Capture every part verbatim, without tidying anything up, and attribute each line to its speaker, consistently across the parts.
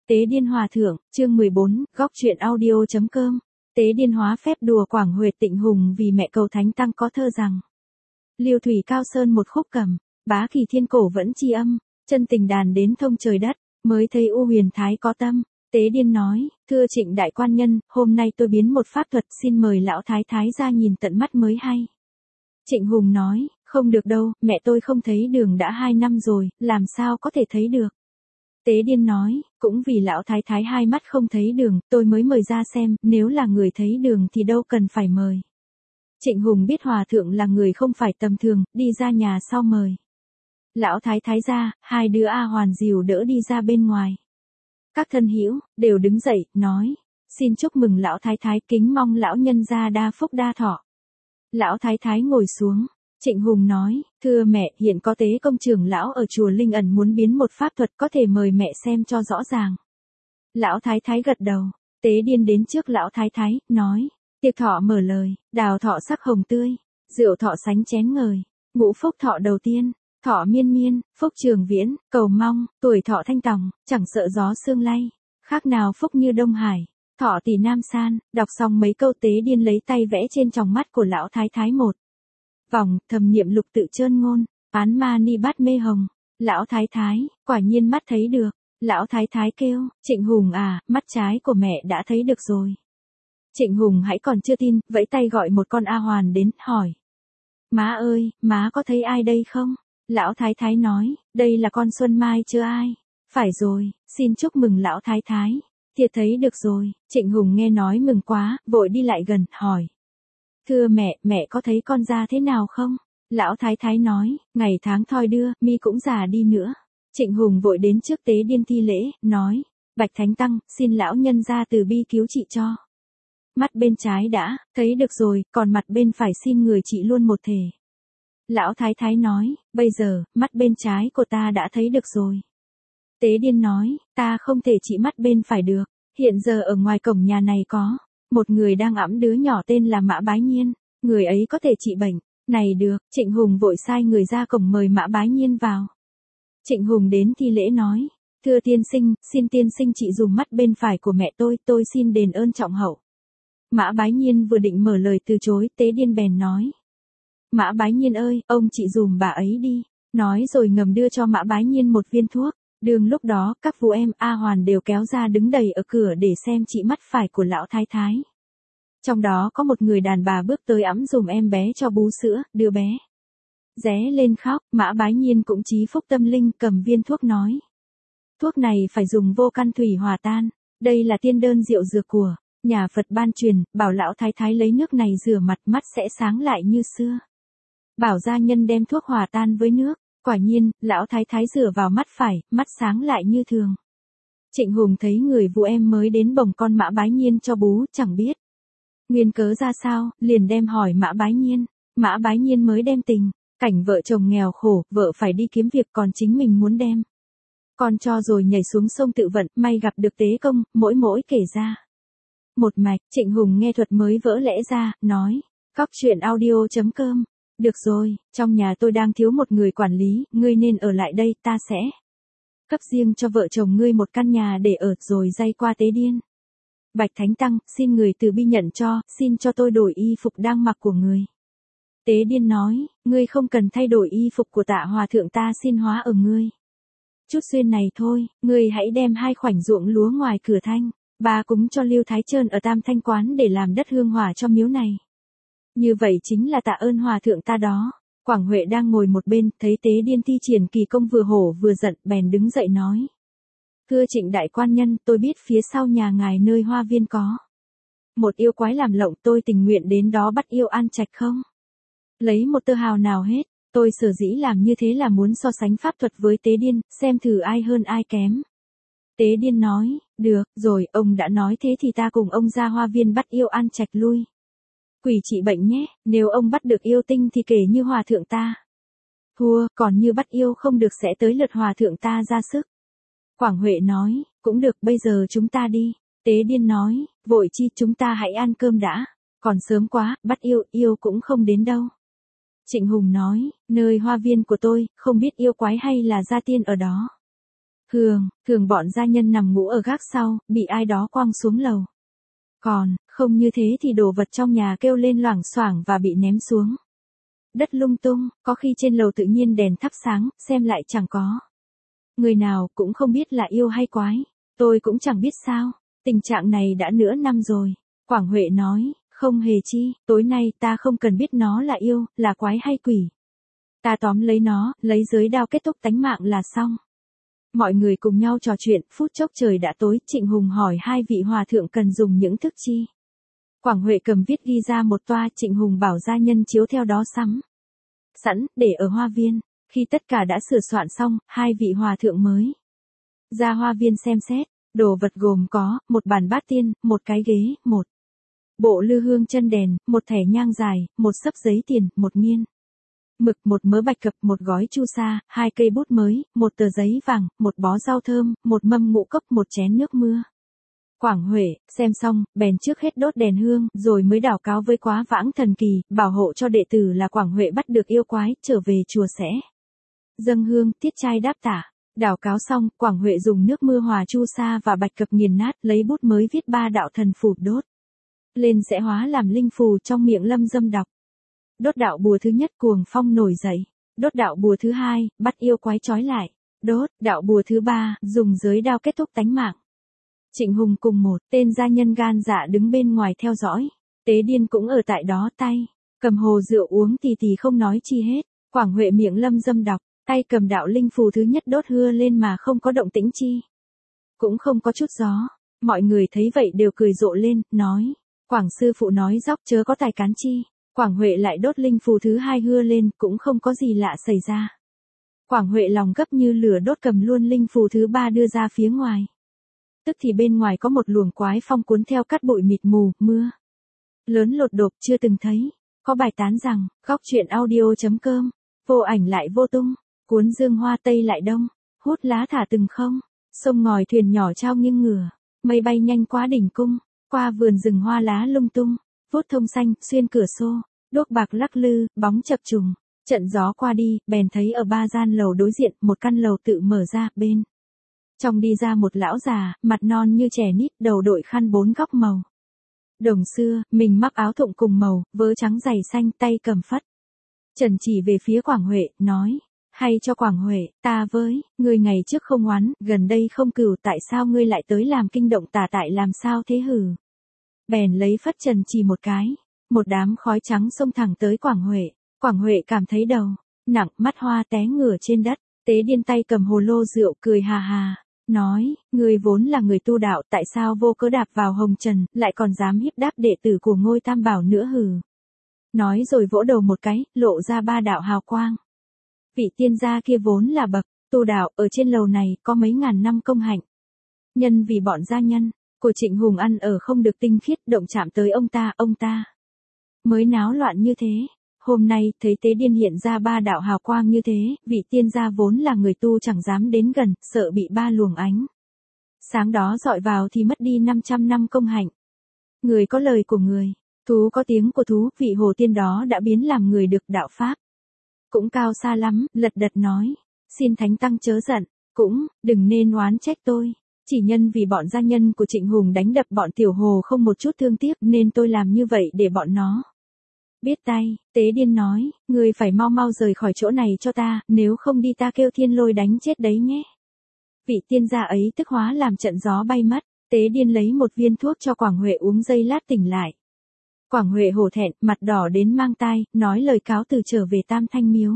Speaker 1: Tế Điên Hòa Thượng, chương mười bốn, góc truyện audio.com. Tế điên hóa phép đùa Quảng Huệ Tịnh Hùng vì mẹ cầu Thánh Tăng có thơ rằng: Liêu thủy cao sơn một khúc cầm, bá kỳ thiên cổ vẫn chi âm, chân tình đàn đến thông trời đất, mới thấy U Huyền Thái có tâm. Tế Điên nói: Thưa Trịnh đại quan nhân, hôm nay tôi biến một pháp thuật, xin mời lão thái thái ra nhìn tận mắt mới hay. Trịnh Hùng nói: Không được đâu, mẹ tôi không thấy đường đã hai năm rồi, làm sao có thể thấy được. Tế Điên nói: Cũng vì lão thái thái hai mắt không thấy đường, tôi mới mời ra xem, nếu là người thấy đường thì đâu cần phải mời. Trịnh Hùng biết hòa thượng là người không phải tầm thường, đi ra nhà sau mời. Lão thái thái ra, hai đứa A Hoàn dìu đỡ đi ra bên ngoài. Các thân hữu đều đứng dậy, nói: Xin chúc mừng lão thái thái, kính mong lão nhân gia đa phúc đa thọ. Lão thái thái ngồi xuống. Trịnh Hùng nói: Thưa mẹ, hiện có tế công trưởng lão ở chùa Linh Ẩn muốn biến một pháp thuật, có thể mời mẹ xem cho rõ ràng. Lão thái thái gật đầu. Tế Điên đến trước lão thái thái, nói: Tiệc thọ mở lời, đào thọ sắc hồng tươi, rượu thọ sánh chén ngời, ngũ phúc thọ đầu tiên, thọ miên miên, phúc trường viễn, cầu mong, tuổi thọ thanh tòng, chẳng sợ gió sương lay, khác nào phúc như Đông Hải, thọ tỷ Nam San. Đọc xong mấy câu, Tế Điên lấy tay vẽ trên tròng mắt của lão thái thái một vòng, thầm niệm lục tự chơn ngôn, án ma ni bát mê hồng. Lão thái thái, quả nhiên mắt thấy được. Lão thái thái kêu: Trịnh Hùng à, mắt trái của mẹ đã thấy được rồi. Trịnh Hùng hãy còn chưa tin, vẫy tay gọi một con A Hoàn đến, hỏi: Má ơi, má có thấy ai đây không? Lão thái thái nói: Đây là con Xuân Mai chưa ai. Phải rồi, xin chúc mừng lão thái thái. Thiệt thấy được rồi. Trịnh Hùng nghe nói mừng quá, vội đi lại gần, hỏi: Thưa mẹ, mẹ có thấy con ra thế nào không? Lão thái thái nói: Ngày tháng thoi đưa, mi cũng già đi nữa. Trịnh Hùng vội đến trước Tế Điên thi lễ, nói: Bạch Thánh Tăng, xin lão nhân ra từ bi cứu trị cho. Mắt bên trái đã thấy được rồi, còn mặt bên phải xin người trị luôn một thể. Lão thái thái nói: Bây giờ, mắt bên trái của ta đã thấy được rồi. Tế Điên nói: Ta không thể trị mắt bên phải được. Hiện giờ ở ngoài cổng nhà này có một người đang ẵm đứa nhỏ tên là Mã Bái Nhiên, người ấy có thể trị bệnh. Này được. Trịnh Hùng vội sai người ra cổng mời Mã Bái Nhiên vào. Trịnh Hùng đến thi lễ nói: Thưa tiên sinh, xin tiên sinh trị dùm mắt bên phải của mẹ tôi, tôi xin đền ơn trọng hậu. Mã Bái Nhiên vừa định mở lời từ chối, Tế Điên bèn nói: Mã Bái Nhiên ơi, ông trị dùm bà ấy đi. Nói rồi ngầm đưa cho Mã Bái Nhiên một viên thuốc. Đường lúc đó, các vũ em A Hoàn đều kéo ra đứng đầy ở cửa để xem trị mắt phải của lão thái thái. Trong đó có một người đàn bà bước tới ẵm dùm em bé cho bú sữa, đưa bé ré lên khóc. Mã Bái Nhiên cũng chí phúc tâm linh, cầm viên thuốc nói: Thuốc này phải dùng vô căn thủy hòa tan. Đây là tiên đơn diệu dược của nhà Phật ban truyền, bảo lão thái thái lấy nước này rửa mặt, mắt sẽ sáng lại như xưa. Bảo gia nhân đem thuốc hòa tan với nước. Quả nhiên, lão thái thái rửa vào mắt phải, mắt sáng lại như thường. Trịnh Hùng thấy người vũ em mới đến bồng con Mã Bái Nhiên cho bú, chẳng biết nguyên cớ ra sao, liền đem hỏi Mã Bái Nhiên. Mã Bái Nhiên mới đem tình cảnh vợ chồng nghèo khổ, vợ phải đi kiếm việc, còn chính mình muốn đem con cho rồi nhảy xuống sông tự vận, may gặp được Tế Công, mỗi mỗi kể ra một mạch. Trịnh Hùng nghe thuật mới vỡ lẽ ra, nói: Góc truyện audio.com. Được rồi, trong nhà tôi đang thiếu một người quản lý, ngươi nên ở lại đây, ta sẽ cấp riêng cho vợ chồng ngươi một căn nhà để ở, rồi dây qua Tế Điên. Bạch Thánh Tăng, xin người từ bi nhận cho, xin cho tôi đổi y phục đang mặc của người. Tế Điên nói: Ngươi không cần thay đổi y phục của Tạ Hòa Thượng, ta xin hóa ở ngươi. Chút xuyên này thôi, ngươi hãy đem hai khoảnh ruộng lúa ngoài cửa thanh, ba cúng cho Liêu Thái Trơn ở Tam Thanh Quán để làm đất hương hỏa cho miếu này. Như vậy chính là tạ ơn Hòa Thượng ta đó. Quảng Huệ đang ngồi một bên, thấy Tế Điên thi triển kỳ công vừa hổ vừa giận, bèn đứng dậy nói: Thưa Trịnh đại quan nhân, tôi biết phía sau nhà ngài nơi hoa viên có một yêu quái làm lộng, tôi tình nguyện đến đó bắt yêu an trạch không lấy một tơ hào nào hết. Tôi sở dĩ làm như thế là muốn so sánh pháp thuật với Tế Điên, xem thử ai hơn ai kém. Tế Điên nói: Được rồi, ông đã nói thế thì ta cùng ông ra hoa viên bắt yêu an trạch lui quỷ trị bệnh nhé. Nếu ông bắt được yêu tinh thì kể như Hòa Thượng ta thua, còn như bắt yêu không được sẽ tới lượt Hòa Thượng ta ra sức. Quảng Huệ nói: Cũng được, bây giờ chúng ta đi. Tế Điên nói: Vội chi, chúng ta hãy ăn cơm đã, còn sớm quá, bắt yêu, yêu cũng không đến đâu. Trịnh Hùng nói: Nơi hoa viên của tôi, không biết yêu quái hay là gia tiên ở đó. Thường, thường bọn gia nhân nằm ngủ ở gác sau, bị ai đó quăng xuống lầu. Còn, không như thế thì đồ vật trong nhà kêu lên loảng xoảng và bị ném xuống. Đất lung tung, có khi trên lầu tự nhiên đèn thắp sáng, xem lại chẳng có. Người nào cũng không biết là yêu hay quái. Tôi cũng chẳng biết sao. Tình trạng này đã nửa năm rồi. Quảng Huệ nói, không hề chi, tối nay ta không cần biết nó là yêu, là quái hay quỷ. Ta tóm lấy nó, lấy giới đao kết thúc tánh mạng là xong. Mọi người cùng nhau trò chuyện, phút chốc trời đã tối, Trịnh Hùng hỏi hai vị hòa thượng cần dùng những thức chi. Quảng Huệ cầm viết ghi ra một toa, Trịnh Hùng bảo gia nhân chiếu theo đó sắm sẵn, để ở hoa viên. Khi tất cả đã sửa soạn xong, hai vị hòa thượng mới ra hoa viên xem xét. Đồ vật gồm có, một bàn bát tiên, một cái ghế, một bộ lư hương chân đèn, một thẻ nhang dài, một xấp giấy tiền, một nghiên mực, một mớ bạch cập, một gói chu sa, hai cây bút mới, một tờ giấy vàng, một bó rau thơm, một mâm ngũ cốc, một chén nước mưa. Quảng Huệ, xem xong, bèn trước hết đốt đèn hương, rồi mới đảo cáo với Quá Vãng Thần Kỳ, bảo hộ cho đệ tử là Quảng Huệ bắt được yêu quái, trở về chùa sẽ dâng hương, tiết trai đáp tả. Đảo cáo xong, Quảng Huệ dùng nước mưa hòa chu sa và bạch cập nghiền nát, lấy bút mới viết ba đạo thần phù đốt lên sẽ hóa làm linh phù trong miệng Lâm Dâm đọc. Đốt đạo bùa thứ nhất, cuồng phong nổi dậy. Đốt đạo bùa thứ hai, bắt yêu quái trói lại. Đốt đạo bùa thứ ba, dùng giới đao kết thúc tánh mạng. Trịnh Hùng cùng một tên gia nhân gan dạ đứng bên ngoài theo dõi. Tế Điên cũng ở tại đó, tay cầm hồ rượu uống tì tì không nói chi hết. Quảng Huệ miệng Lâm Dâm đọc, tay cầm đạo linh phù thứ nhất đốt hưa lên mà không có động tĩnh chi. Cũng không có chút gió. Mọi người thấy vậy đều cười rộ lên, nói. Quảng sư phụ nói dóc chớ có tài cán chi. Quảng Huệ lại đốt linh phù thứ hai hưa lên, cũng không có gì lạ xảy ra. Quảng Huệ lòng gấp như lửa đốt cầm luôn linh phù thứ ba đưa ra phía ngoài. Tức thì bên ngoài có một luồng quái phong cuốn theo cát bụi mịt mù, mưa lớn lột đột chưa từng thấy. Có bài tán rằng, góc truyện audio chấm com, vô ảnh lại vô tung, cuốn dương hoa tây lại đông, hút lá thả từng không, sông ngòi thuyền nhỏ trao nghiêng ngửa, mây bay nhanh quá đỉnh cung, qua vườn rừng hoa lá lung tung, vút thông xanh, xuyên cửa xô, đuốc bạc lắc lư, bóng chập trùng, trận gió qua đi, bèn thấy ở ba gian lầu đối diện, một căn lầu tự mở ra, bên trong đi ra một lão già, mặt non như trẻ nít, đầu đội khăn bốn góc màu đồng xưa, mình mắc áo thụng cùng màu, vớ trắng giày xanh, tay cầm phất trần chỉ về phía Quảng Huệ, nói, hay cho Quảng Huệ, ta với, ngươi ngày trước không oán, gần đây không cừu, tại sao ngươi lại tới làm kinh động tà tại làm sao thế hử? Bèn lấy phất trần chỉ một cái, một đám khói trắng xông thẳng tới Quảng Huệ. Quảng Huệ cảm thấy đầu nặng, mắt hoa té ngửa trên đất. Tế Điên tay cầm hồ lô rượu cười hà hà, nói, ngươi vốn là người tu đạo, tại sao vô cớ đạp vào hồng trần, lại còn dám hiếp đáp đệ tử của Ngôi Tam Bảo nữa hử? Nói rồi vỗ đầu một cái, lộ ra ba đạo hào quang. Vị tiên gia kia vốn là bậc tu đạo, ở trên lầu này có mấy ngàn năm công hạnh. Nhân vì bọn gia nhân của Trịnh Hùng ăn ở không được tinh khiết, động chạm tới ông ta, ông ta mới náo loạn như thế. Hôm nay, thấy Tế Điên hiện ra ba đạo hào quang như thế, vị tiên gia vốn là người tu chẳng dám đến gần, sợ bị ba luồng ánh sáng đó dọi vào thì mất đi năm trăm năm công hạnh. Người có lời của người, thú có tiếng của thú, vị hồ tiên đó đã biến làm người được đạo pháp cũng cao xa lắm, lật đật nói, xin thánh tăng chớ giận, cũng đừng nên oán trách tôi. Chỉ nhân vì bọn gia nhân của Trịnh Hùng đánh đập bọn tiểu hồ không một chút thương tiếc, nên tôi làm như vậy để bọn nó biết tay. Tế Điên nói, ngươi phải mau mau rời khỏi chỗ này cho ta, nếu không đi ta kêu thiên lôi đánh chết đấy nhé. Vị tiên gia ấy tức hóa làm trận gió bay mất. Tế Điên lấy một viên thuốc cho Quảng Huệ uống, giây lát tỉnh lại. Quảng Huệ hổ thẹn, mặt đỏ đến mang tai, nói lời cáo từ trở về Tam Thanh Miếu.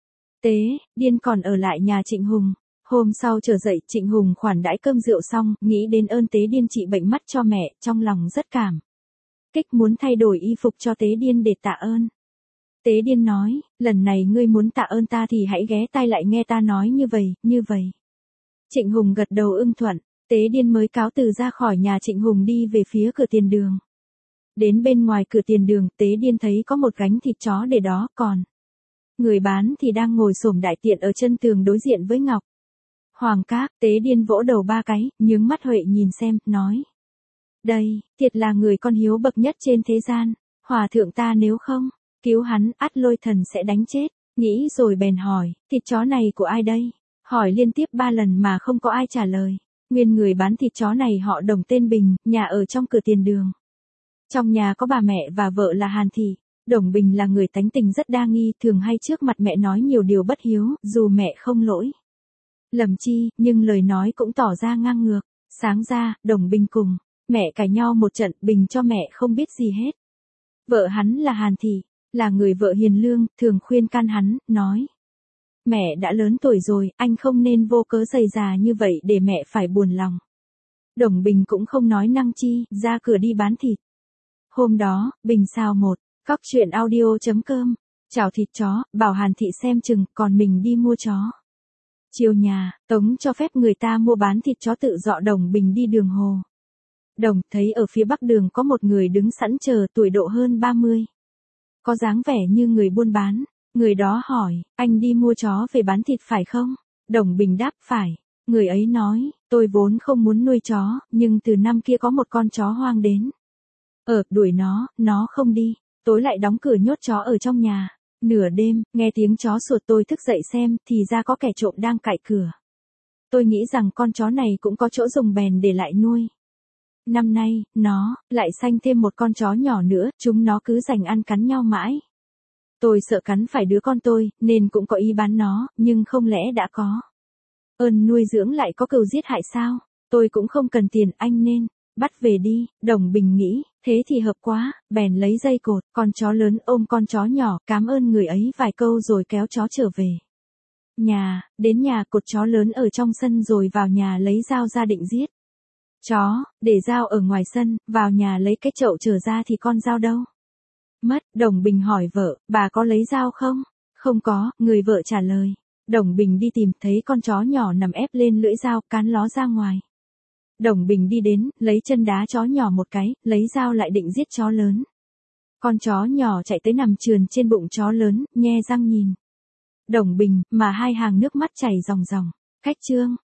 Speaker 1: Tế Điên còn ở lại nhà Trịnh Hùng. Hôm sau trở dậy, Trịnh Hùng khoản đãi cơm rượu xong, nghĩ đến ơn Tế Điên trị bệnh mắt cho mẹ, trong lòng rất cảm kích, muốn thay đổi y phục cho Tế Điên để tạ ơn. Tế Điên nói, lần này ngươi muốn tạ ơn ta thì hãy ghé tai lại nghe ta nói như vậy, như vậy. Trịnh Hùng gật đầu ưng thuận. Tế Điên mới cáo từ ra khỏi nhà Trịnh Hùng đi về phía cửa tiền đường. Đến bên ngoài cửa tiền đường, Tế Điên thấy có một gánh thịt chó để đó, còn người bán thì đang ngồi xổm đại tiện ở chân tường đối diện với Ngọc Hoàng Các. Tế Điên vỗ đầu ba cái, nhướng mắt Huệ nhìn xem, nói, đây, thiệt là người con hiếu bậc nhất trên thế gian. Hòa thượng ta nếu không cứu hắn, ắt lôi thần sẽ đánh chết. Nghĩ rồi bèn hỏi, thịt chó này của ai đây? Hỏi liên tiếp ba lần mà không có ai trả lời. Nguyên người bán thịt chó này họ Đồng tên Bình, nhà ở trong cửa tiền đường. Trong nhà có bà mẹ và vợ là Hàn Thị. Đồng Bình là người tánh tình rất đa nghi, thường hay trước mặt mẹ nói nhiều điều bất hiếu, dù mẹ không lỗi lầm chi, nhưng lời nói cũng tỏ ra ngang ngược. Sáng ra, Đồng Bình cùng mẹ cãi nhau một trận, Bình cho mẹ không biết gì hết. Vợ hắn là Hàn Thị, là người vợ hiền lương, thường khuyên can hắn, nói: mẹ đã lớn tuổi rồi, anh không nên vô cớ rầy rà như vậy để mẹ phải buồn lòng. Đồng Bình cũng không nói năng chi, ra cửa đi bán thịt. Hôm đó, Bình xào một góc truyện audio.com, chảo thịt chó, bảo Hàn Thị xem chừng, còn mình đi mua chó. Chiều nhà, Tống cho phép người ta mua bán thịt chó tự dọ. Đồng Bình đi đường Hồ Đồng, thấy ở phía bắc đường có một người đứng sẵn chờ, tuổi độ hơn ba mươi. Có dáng vẻ như người buôn bán. Người đó hỏi: anh đi mua chó về bán thịt phải không? Đồng Bình đáp: phải. Người ấy nói: tôi vốn không muốn nuôi chó, nhưng từ năm kia có một con chó hoang đến. Ở, đuổi nó, nó không đi. Tối lại đóng cửa nhốt chó ở trong nhà. Nửa đêm, nghe tiếng chó sủa, tôi thức dậy xem, thì ra có kẻ trộm đang cạy cửa. Tôi nghĩ rằng con chó này cũng có chỗ dùng bèn để lại nuôi. Năm nay, nó lại sanh thêm một con chó nhỏ nữa, chúng nó cứ giành ăn cắn nhau mãi. Tôi sợ cắn phải đứa con tôi, nên cũng có ý bán nó, nhưng không lẽ đã có ơn nuôi dưỡng lại có cừu giết hại sao? Tôi cũng không cần tiền, anh nên bắt về đi. Đồng Bình nghĩ, thế thì hợp quá, bèn lấy dây cột, con chó lớn ôm con chó nhỏ, cám ơn người ấy vài câu rồi kéo chó trở về nhà. Đến nhà, cột chó lớn ở trong sân rồi vào nhà lấy dao ra định giết chó, để dao ở ngoài sân, vào nhà lấy cái chậu trở ra thì con dao đâu? Mất. Đồng Bình hỏi vợ: bà có lấy dao không? Không có, người vợ trả lời. Đồng Bình đi tìm, thấy con chó nhỏ nằm ép lên lưỡi dao, cán ló ra ngoài. Đồng Bình đi đến, lấy chân đá chó nhỏ một cái, lấy dao lại định giết chó lớn. Con chó nhỏ chạy tới nằm trườn trên bụng chó lớn, nhe răng nhìn Đồng Bình, mà hai hàng nước mắt chảy ròng ròng. Cách chương